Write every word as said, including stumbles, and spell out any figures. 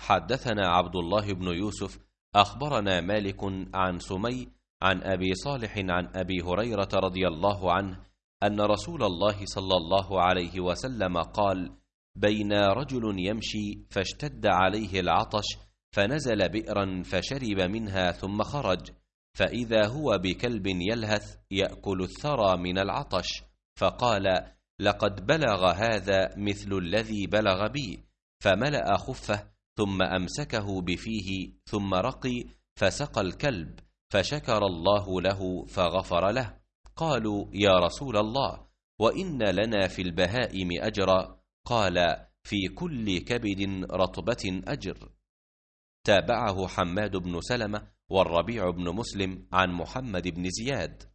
حدثنا عبد الله بن يوسف أخبرنا مالك عن سمي عن أبي صالح عن أبي هريرة رضي الله عنه أن رسول الله صلى الله عليه وسلم قال: بين رجل يمشي فاشتد عليه العطش فنزل بئرا فشرب منها ثم خرج، فإذا هو بكلب يلهث يأكل الثرى من العطش، فقال: لقد بلغ هذا مثل الذي بلغ بي، فملأ خفه ثم أمسكه بفيه ثم رقي فسقى الكلب، فشكر الله له فغفر له. قالوا: يا رسول الله، وإن لنا في البهائم أجرا؟ قال: في كل كبد رطبة أجر. تابعه حماد بن سلمة والربيع بن مسلم عن محمد بن زياد.